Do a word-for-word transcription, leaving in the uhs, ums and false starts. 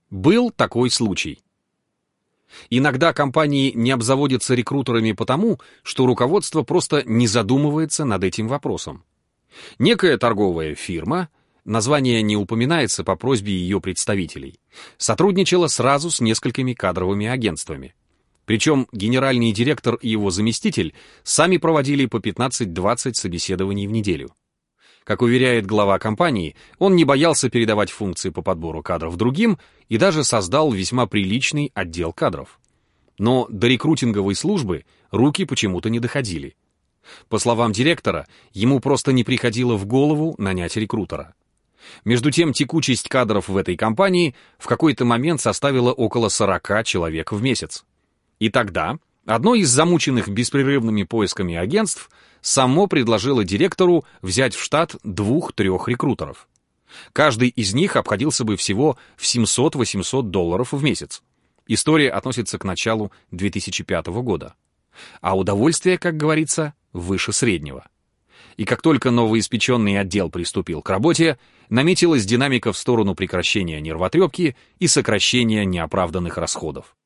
Был такой случай. Иногда компании не обзаводятся рекрутерами потому, что руководство просто не задумывается над этим вопросом. Некая торговая фирма, название не упоминается по просьбе ее представителей, сотрудничала сразу с несколькими кадровыми агентствами. Причем генеральный директор и его заместитель сами проводили по пятнадцать-двадцать собеседований в неделю. Как уверяет глава компании, он не боялся передавать функции по подбору кадров другим и даже создал весьма приличный отдел кадров. Но до рекрутинговой службы руки почему-то не доходили. По словам директора, ему просто не приходило в голову нанять рекрутера. Между тем, текучесть кадров в этой компании в какой-то момент составила около сорока человек в месяц. И тогда одно из замученных беспрерывными поисками агентств само предложило директору взять в штат двух-трех рекрутеров. Каждый из них обходился бы всего в семьсот-восемьсот долларов в месяц. История относится к началу две тысячи пятого года. А удовольствие, как говорится, выше среднего. И как только новоиспеченный отдел приступил к работе, наметилась динамика в сторону прекращения нервотрепки и сокращения неоправданных расходов.